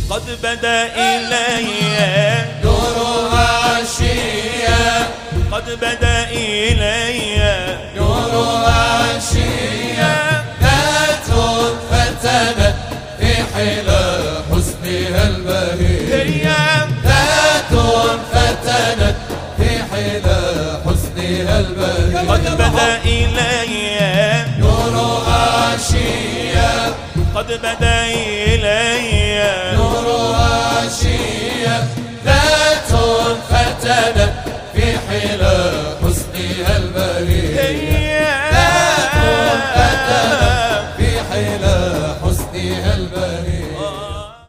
قد بدا إلي نورها شيا، قد بدا إلي نورها شيا، ذات فتنت في حلى حسنها البهي، ذات فتنت في حلى حسنها البهي. قد بدا إلي نورها شيا، قد بدا إلي نورها شيا، ذات